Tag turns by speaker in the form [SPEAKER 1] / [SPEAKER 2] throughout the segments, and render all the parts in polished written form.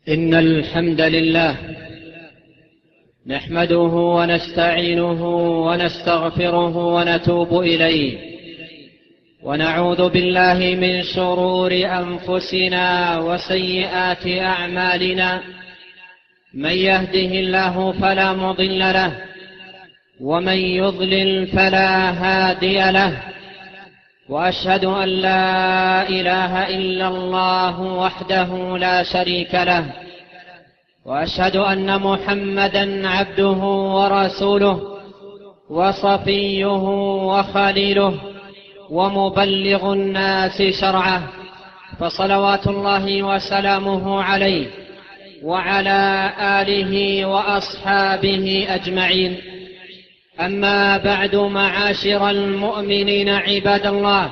[SPEAKER 1] إن الحمد لله نحمده ونستعينه ونستغفره ونتوب إليه، ونعوذ بالله من شرور أنفسنا وسيئات أعمالنا. من يهده الله فلا مضل له، ومن يضلل فلا هادي له، وأشهد أن لا إله إلا الله وحده لا شريك له، وأشهد أن محمدًا عبده ورسوله وصفيه وخليله ومبلغ الناس شرعه، فصلوات الله وسلامه عليه وعلى آله وأصحابه أجمعين. أما بعد، معاشر المؤمنين عباد الله،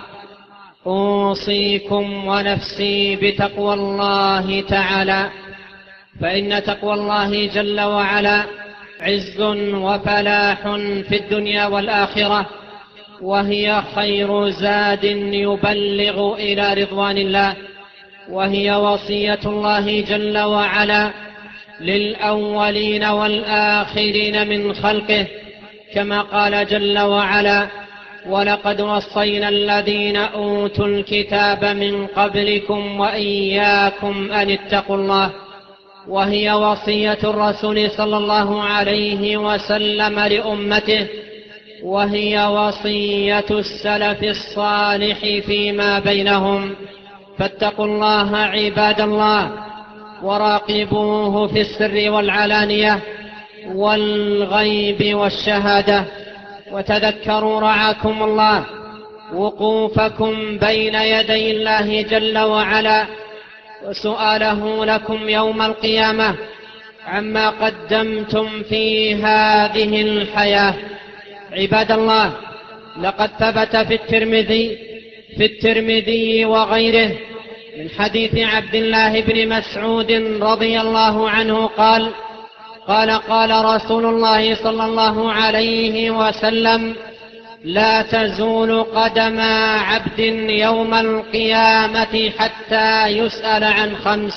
[SPEAKER 1] أوصيكم ونفسي بتقوى الله تعالى، فإن تقوى الله جل وعلا عز وفلاح في الدنيا والآخرة، وهي خير زاد يبلغ إلى رضوان الله، وهي وصية الله جل وعلا للأولين والآخرين من خلقه، كما قال جل وعلا: ولقد وصينا الذين أوتوا الكتاب من قبلكم وإياكم أن اتقوا الله، وهي وصية الرسول صلى الله عليه وسلم لأمته، وهي وصية السلف الصالح فيما بينهم. فاتقوا الله عباد الله، وراقبوه في السر والعلانية والغيب والشهادة، وتذكروا رعاكم الله وقوفكم بين يدي الله جل وعلا، وسؤاله لكم يوم القيامة عما قدمتم في هذه الحياة. عباد الله، لقد ثبت في الترمذي وغيره من حديث عبد الله بن مسعود رضي الله عنه قال: قال رسول الله صلى الله عليه وسلم: لا تزول قدم عبد يوم القيامة حتى يسأل عن 5: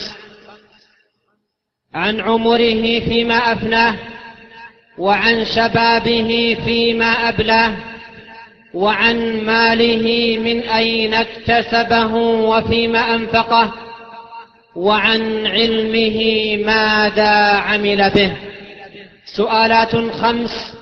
[SPEAKER 1] عن عمره فيما أفناه، وعن شبابه فيما أبلاه، وعن ماله من أين اكتسبه وفيما أنفقه، وعن علمه ماذا عمل به. سؤالات 5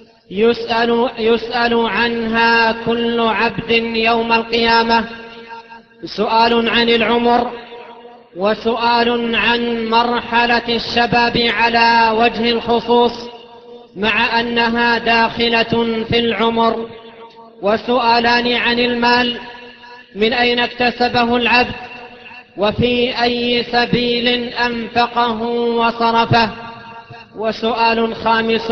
[SPEAKER 1] يسأل عنها كل عبد يوم القيامة: سؤال عن العمر، وسؤال عن مرحلة الشباب على وجه الخصوص مع أنها داخلة في العمر، وسؤالان عن المال: من أين اكتسبه العبد، وفي أي سبيل أنفقه وصرفه. وسؤال 5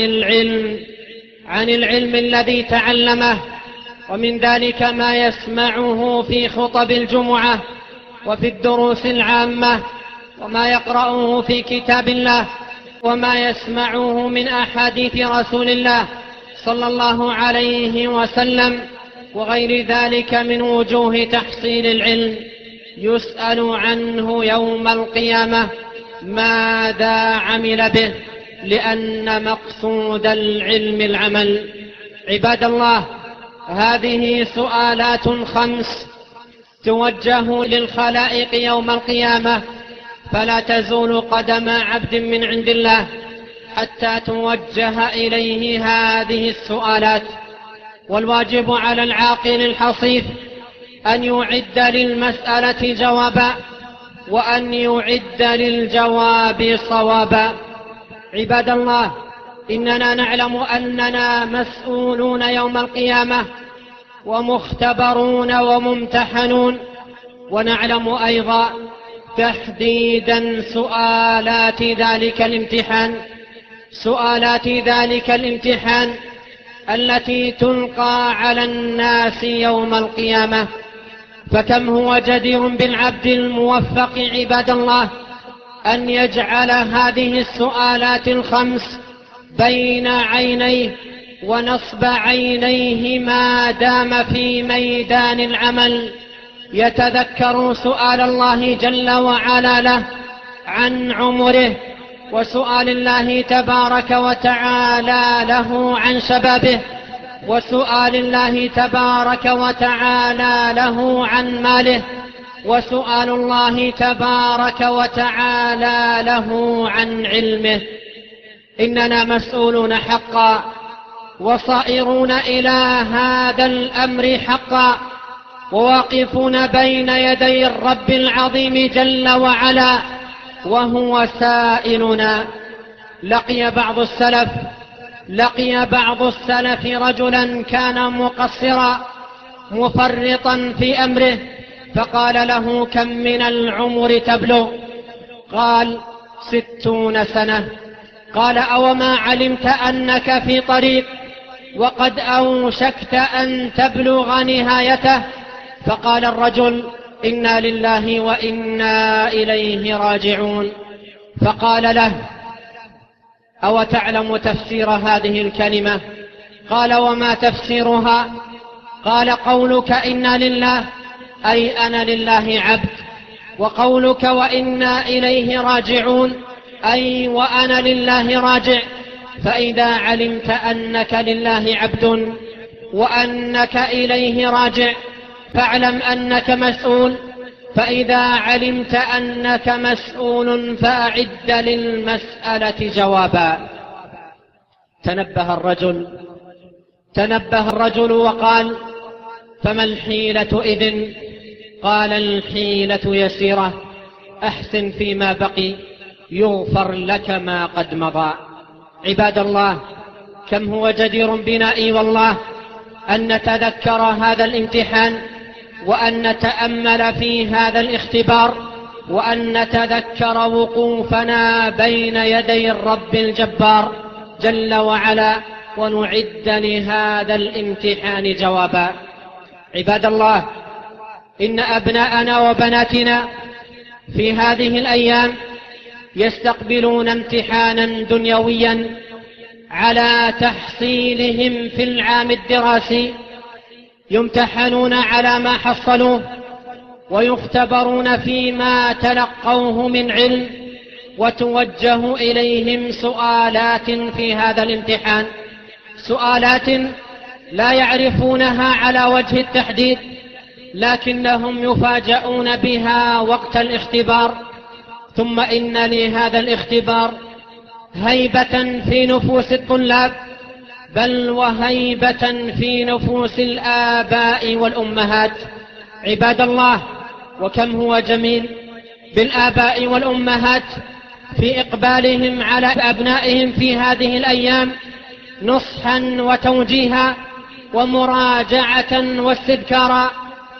[SPEAKER 1] عن العلم الذي تعلمه، ومن ذلك ما يسمعه في خطب الجمعة وفي الدروس العامة، وما يقرأه في كتاب الله، وما يسمعه من أحاديث رسول الله صلى الله عليه وسلم، وغير ذلك من وجوه تحصيل العلم. يسأل عنه يوم القيامة ماذا عمل به، لأن مقصود العلم العمل. عباد الله، هذه سؤالات 5 توجه للخلائق يوم القيامة، فلا تزول قدم عبد من عند الله حتى توجه إليه هذه السؤالات. والواجب على العاقل الحصيف أن يعد للمسألة جوابا، وأن يعد للجواب صوابا. عباد الله، إننا نعلم أننا مسؤولون يوم القيامة، ومختبرون وممتحنون، ونعلم أيضا تحديدا سؤالات ذلك الامتحان التي تلقى على الناس يوم القيامة. فكم هو جدير بالعبد الموفق عباد الله أن يجعل هذه السؤالات 5 بين عينيه ونصب عينيه ما دام في ميدان العمل، يتذكر سؤال الله جل وعلا له عن عمره، وسؤال الله تبارك وتعالى له عن شبابه، وسؤال الله تبارك وتعالى له عن ماله، وسؤال الله تبارك وتعالى له عن علمه. إننا مسؤولون حقا، وصائرون إلى هذا الأمر حقا، وواقفون بين يدي الرب العظيم جل وعلا وهو سائلنا. لقي بعض السلف رجلا كان مقصرا مفرطا في أمره، فقال له: كم من العمر تبلغ؟ قال: 60 سنة. قال: أوما علمت أنك في طريق وقد أوشكت أن تبلغ نهايته؟ فقال الرجل: إنا لله وإنا إليه راجعون. فقال له: أو تعلم تفسير هذه الكلمة؟ قال: وما تفسيرها؟ قال: قولك إنا لله أي أنا لله عبد، وقولك وإنا إليه راجعون أي وأنا لله راجع. فإذا علمت أنك لله عبد وأنك إليه راجع فاعلم أنك مسؤول، فإذا علمت أنك مسؤول فأعد للمسألة جوابا. تنبه الرجل وقال: فما الحيلة إذن؟ قال: الحيلة يسيرة، أحسن فيما بقي يغفر لك ما قد مضى. عباد الله، كم هو جدير بنا والله أن نتذكر هذا الامتحان، وأن نتأمل في هذا الاختبار، وأن نتذكر وقوفنا بين يدي الرب الجبار جل وعلا، ونعد لهذا الامتحان جوابا. عباد الله، إن أبناءنا وبناتنا في هذه الأيام يستقبلون امتحانا دنيويا على تحصيلهم في العام الدراسي، يمتحنون على ما حصلوه، ويختبرون فيما تلقوه من علم، وتوجه إليهم سؤالات في هذا الامتحان، سؤالات لا يعرفونها على وجه التحديد، لكنهم يفاجؤون بها وقت الاختبار. ثم إن لهذا الاختبار هيبة في نفوس الطلاب، بل وهيبة في نفوس الآباء والأمهات. عباد الله، وكم هو جميل بالآباء والأمهات في إقبالهم على أبنائهم في هذه الأيام نصحا وتوجيها ومراجعة واستذكارا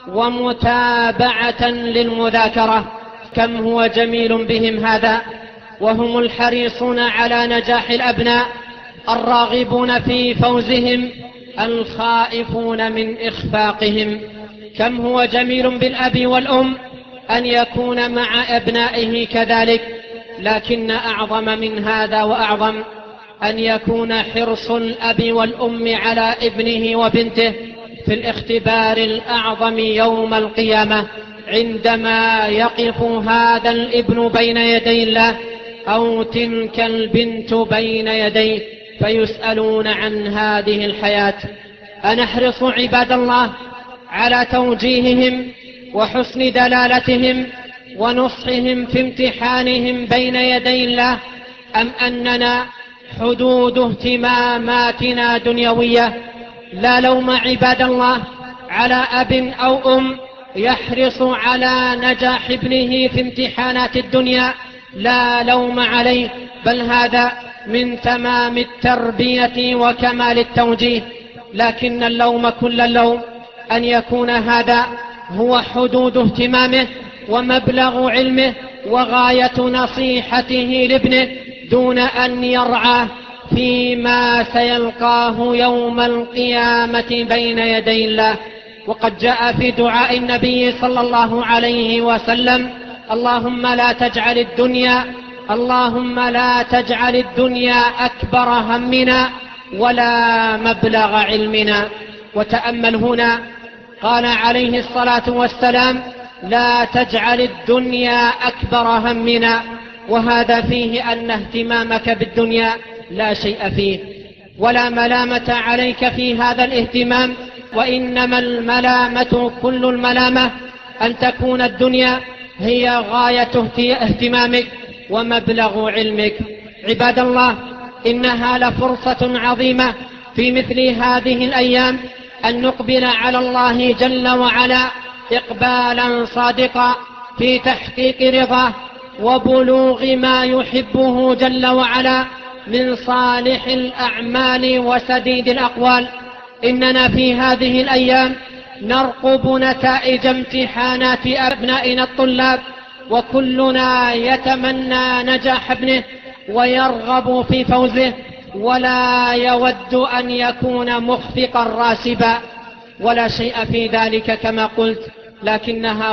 [SPEAKER 1] ومتابعة للمذاكرة. كم هو جميل بهم هذا، وهم الحريصون على نجاح الأبناء، الراغبون في فوزهم، الخائفون من إخفاقهم. كم هو جميل بالأب والأم أن يكون مع أبنائه كذلك، لكن أعظم من هذا وأعظم أن يكون حرص الأب والأم على ابنه وبنته في الاختبار الأعظم يوم القيامة، عندما يقف هذا الابن بين يدي الله أو تلك البنت بين يديه فيسألون عن هذه الحياة. أنحرص عباد الله على توجيههم وحسن دلالتهم ونصحهم في امتحانهم بين يدي الله، أم أننا حدود اهتماماتنا دنيوية؟ لا لوم عباد الله على أب أو أم يحرص على نجاح ابنه في امتحانات الدنيا، لا لوم عليه، بل هذا من تمام التربية وكمال التوجيه. لكن اللوم كل اللوم أن يكون هذا هو حدود اهتمامه ومبلغ علمه وغاية نصيحته لابنه، دون أن يرعاه فيما سيلقاه يوم القيامة بين يدي الله. وقد جاء في دعاء النبي صلى الله عليه وسلم: اللهم لا تجعل الدنيا أكبر همنا ولا مبلغ علمنا. وتأمل هنا، قال عليه الصلاة والسلام: لا تجعل الدنيا أكبر همنا، وهذا فيه أن اهتمامك بالدنيا لا شيء فيه، ولا ملامة عليك في هذا الاهتمام، وإنما الملامة كل الملامة أن تكون الدنيا هي غاية اهتمامك ومبلغ علمك. عباد الله، إنها لفرصة عظيمة في مثل هذه الأيام أن نقبل على الله جل وعلا إقبالا صادقا في تحقيق رضاه وبلوغ ما يحبه جل وعلا من صالح الأعمال وسديد الأقوال. إننا في هذه الأيام نرقب نتائج امتحانات أبنائنا الطلاب، وكلنا يتمنى نجاح ابنه ويرغب في فوزه، ولا يود أن يكون مخفقا راسبا، ولا شيء في ذلك كما قلت، لكنها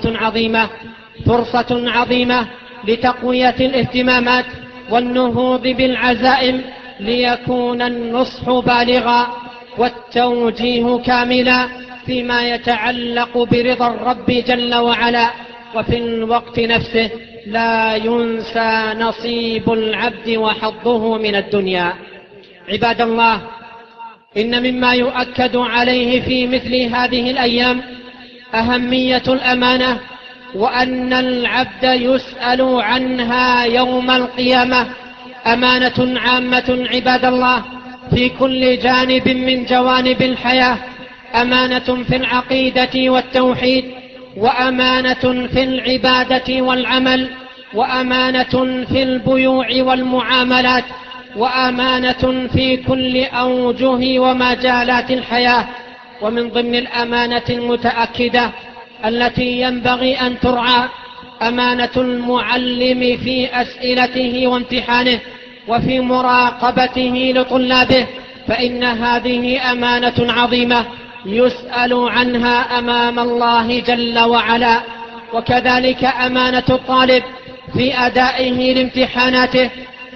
[SPEAKER 1] فرصة عظيمة لتقوية الاهتمامات والنهوض بالعزائم، ليكون النصح بالغا والتوجيه كاملا فيما يتعلق برضا الرب جل وعلا، وفي الوقت نفسه لا ينسى نصيب العبد وحظه من الدنيا. عباد الله، إن مما يؤكد عليه في مثل هذه الأيام أهمية الأمانة، وأن العبد يسأل عنها يوم القيامة. أمانة عامة عباد الله في كل جانب من جوانب الحياة، أمانة في العقيدة والتوحيد، وأمانة في العبادة والعمل، وأمانة في البيوع والمعاملات، وأمانة في كل أوجه ومجالات الحياة. ومن ضمن الأمانة المتأكدة التي ينبغي أن ترعى أمانة المعلم في أسئلته وامتحانه وفي مراقبته لطلابه، فإن هذه أمانة عظيمة يسأل عنها أمام الله جل وعلا. وكذلك أمانة الطالب في أدائه لامتحاناته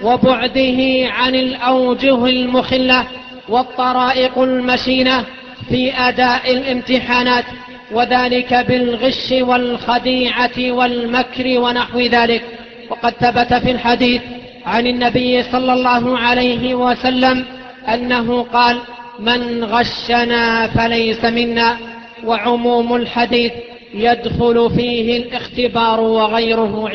[SPEAKER 1] وبعده عن الأوجه المخلة والطرائق المشينة في أداء الامتحانات، وذلك بالغش والخديعة والمكر ونحو ذلك. وقد ثبت في الحديث عن النبي صلى الله عليه وسلم أنه قال: من غشنا فليس منا. وعموم الحديث يدخل فيه الاختبار وغيره.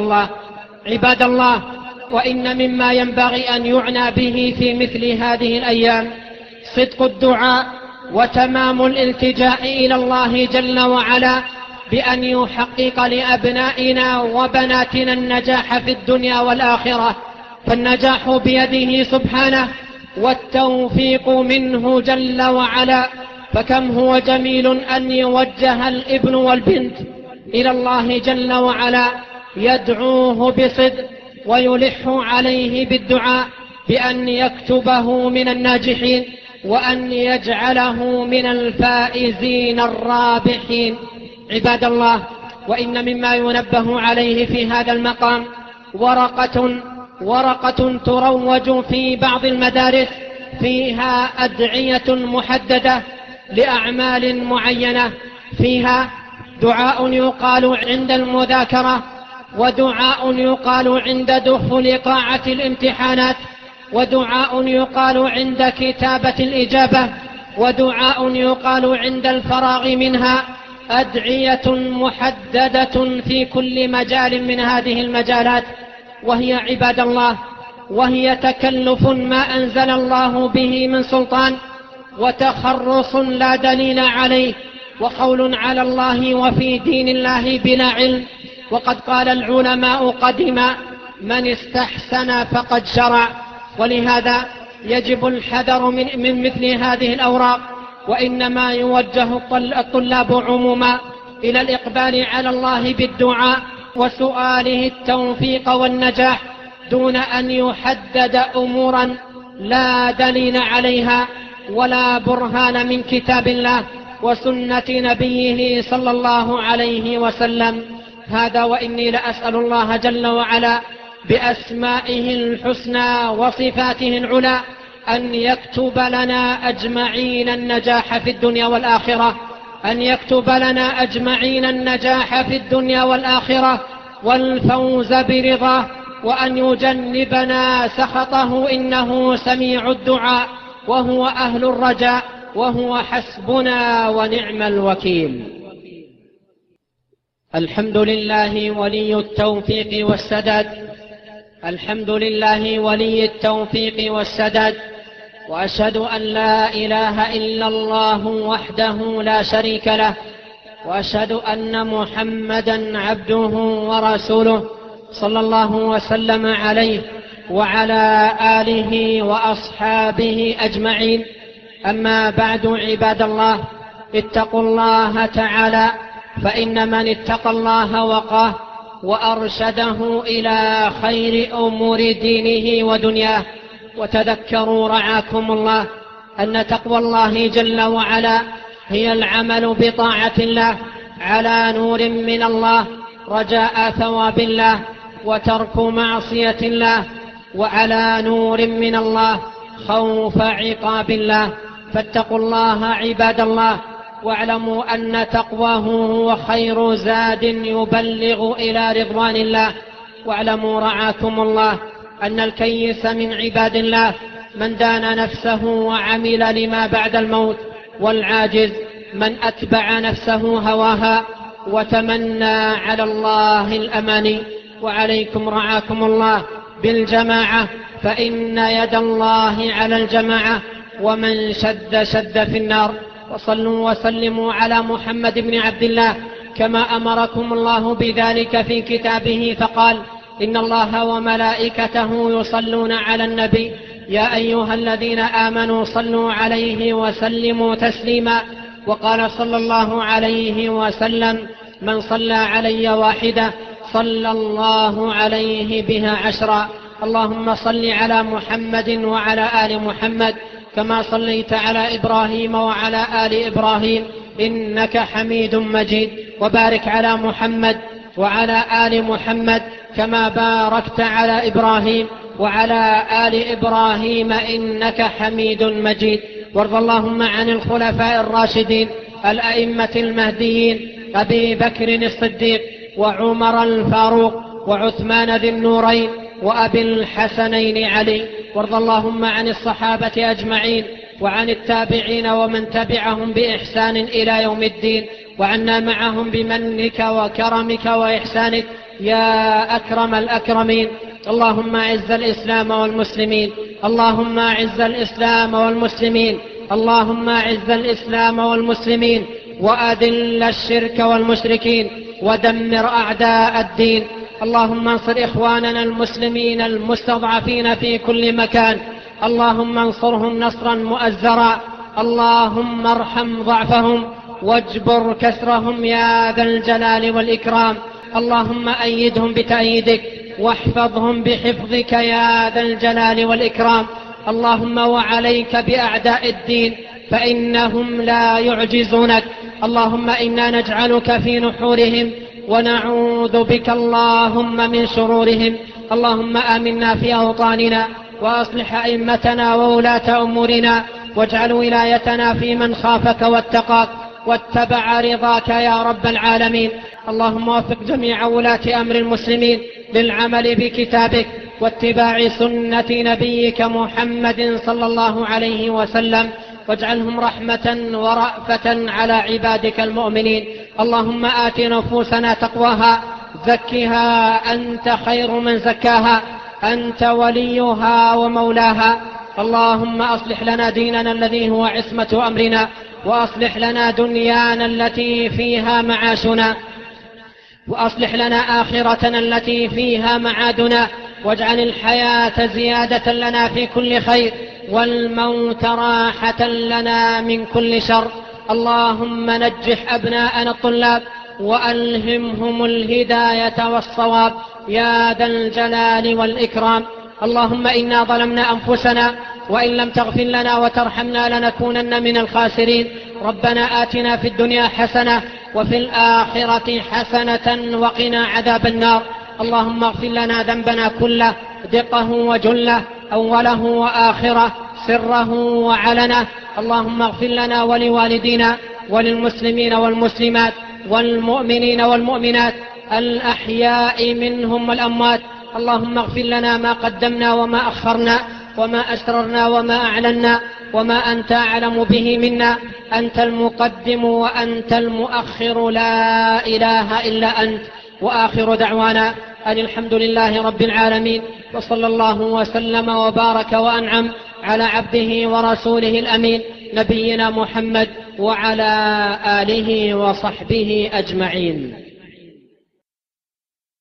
[SPEAKER 1] عباد الله، وإن مما ينبغي أن يعنى به في مثل هذه الأيام صدق الدعاء وتمام الالتجاء إلى الله جل وعلا بأن يحقق لأبنائنا وبناتنا النجاح في الدنيا والآخرة، فالنجاح بيده سبحانه والتوفيق منه جل وعلا. فكم هو جميل أن يوجه الابن والبنت إلى الله جل وعلا يدعوه بصدق ويلح عليه بالدعاء بأن يكتبه من الناجحين وأن يجعله من الفائزين الرابحين. عباد الله، وإن مما ينبه عليه في هذا المقام ورقة تروج في بعض المدارس فيها أدعية محددة لأعمال معينة، فيها دعاء يقال عند المذاكرة، ودعاء يقال عند دخول قاعة الامتحانات، ودعاء يقال عند كتابة الإجابة، ودعاء يقال عند الفراغ منها. أدعية محددة في كل مجال من هذه المجالات، وهي عباد الله وهي تكلف ما أنزل الله به من سلطان، وتخرص لا دليل عليه، وقول على الله وفي دين الله بلا علم. وقد قال العلماء قديما: من استحسن فقد شرع. ولهذا يجب الحذر من مثل هذه الأوراق، وإنما يوجه الطلاب عموما إلى الإقبال على الله بالدعاء وسؤاله التوفيق والنجاح، دون أن يحدد أمورا لا دليل عليها ولا برهان من كتاب الله وسنة نبيه صلى الله عليه وسلم. هذا وإني لأسأل الله جل وعلا بأسمائه الحسنى وصفاته العلى أن يكتب لنا أجمعين النجاح في الدنيا والآخرة، أن يكتب لنا أجمعين النجاح في الدنيا والآخرة، والفوز برضاه، وأن يجنبنا سخطه، إنه سميع الدعاء وهو أهل الرجاء، وهو حسبنا ونعم الوكيل. الحمد لله ولي التوفيق والسداد، الحمد لله ولي التوفيق والسداد، وأشهد أن لا إله إلا الله وحده لا شريك له، وأشهد أن محمدا عبده ورسوله صلى الله وسلم عليه وعلى آله وأصحابه أجمعين. أما بعد، عباد الله، اتقوا الله تعالى، فإن من اتقى الله وقاه وأرشده إلى خير أمور دينه ودنياه. وتذكروا رعاكم الله أن تقوى الله جل وعلا هي العمل بطاعة الله على نور من الله رجاء ثواب الله، وترك معصية الله وعلى نور من الله خوف عقاب الله. فاتقوا الله عباد الله، واعلموا أن تقواه هو خير زاد يبلغ إلى رضوان الله. واعلموا رعاكم الله أن الكيس من عباد الله من دان نفسه وعمل لما بعد الموت، والعاجز من أتبع نفسه هواها وتمنى على الله الأماني. وعليكم رعاكم الله بالجماعة، فإن يد الله على الجماعة، ومن شد شد في النار. وصلوا وسلموا على محمد بن عبد الله كما أمركم الله بذلك في كتابه، فقال: إن الله وملائكته يصلون على النبي يا أيها الذين آمنوا صلوا عليه وسلموا تسليما. وقال صلى الله عليه وسلم: من صلى علي واحدة صلى الله عليه بها 10. اللهم صل على محمد وعلى آل محمد كما صليت على إبراهيم وعلى آل إبراهيم إنك حميد مجيد. وبارك على محمد وعلى آل محمد كما باركت على إبراهيم وعلى آل إبراهيم إنك حميد مجيد. وارض اللهم عن الخلفاء الراشدين الأئمة المهديين أبي بكر الصديق وعمر الفاروق وعثمان ذي النورين وأبي الحسنين علي. وارض اللهم عن الصحابة أجمعين وعن التابعين ومن تبعهم بإحسان إلى يوم الدين، وعنا معهم بمنك وكرمك وإحسانك يا أكرم الأكرمين. اللهم أعز الإسلام والمسلمين، اللهم أعز الإسلام والمسلمين، اللهم أعز الإسلام والمسلمين، وأذل الشرك والمشركين، ودمر أعداء الدين. اللهم انصر إخواننا المسلمين المستضعفين في كل مكان، اللهم انصرهم نصرا مؤزرا. اللهم ارحم ضعفهم واجبر كسرهم يا ذا الجلال والإكرام. اللهم أيدهم بتأييدك واحفظهم بحفظك يا ذا الجلال والإكرام. اللهم وعليك بأعداء الدين فإنهم لا يعجزونك. اللهم إنا نجعلك في نحورهم ونعوذ بك اللهم من شرورهم. اللهم آمنا في أوطاننا وأصلح أئمتنا وولاة أمورنا، واجعل ولايتنا في من خافك واتقاك واتبع رضاك يا رب العالمين. اللهم وفق جميع ولاة أمر المسلمين للعمل بكتابك واتباع سنة نبيك محمد صلى الله عليه وسلم، واجعلهم رحمة ورأفة على عبادك المؤمنين. اللهم آت نفوسنا تقواها، زكها أنت خير من زكاها، أنت وليها ومولاها. اللهم أصلح لنا ديننا الذي هو عصمة أمرنا، وأصلح لنا دنيانا التي فيها معاشنا، وأصلح لنا آخرتنا التي فيها معادنا، واجعل الحياة زيادة لنا في كل خير، والموت راحة لنا من كل شر. اللهم نجح أبناءنا الطلاب وألهمهم الهداية والصواب يا ذا الجلال والإكرام. اللهم إنا ظلمنا أنفسنا، وإن لم تغفر لنا وترحمنا لنكونن من الخاسرين. ربنا آتنا في الدنيا حسنة وفي الآخرة حسنة وقنا عذاب النار. اللهم اغفر لنا ذنبنا كله، دقه وجله، أوله وآخره، سره وعلنه. اللهم اغفر لنا ولوالدينا وللمسلمين والمسلمات والمؤمنين والمؤمنات الأحياء منهم والأموات. اللهم اغفر لنا ما قدمنا وما أخرنا وما أسررنا وما أعلنا وما أنت أعلم به منا. أنت المقدم وأنت المؤخر، لا إله إلا أنت. وآخر دعوانا أن الحمد لله رب العالمين، وصلى الله وسلم وبارك وأنعم على عبده ورسوله الأمين نبينا محمد وعلى آله وصحبه أجمعين.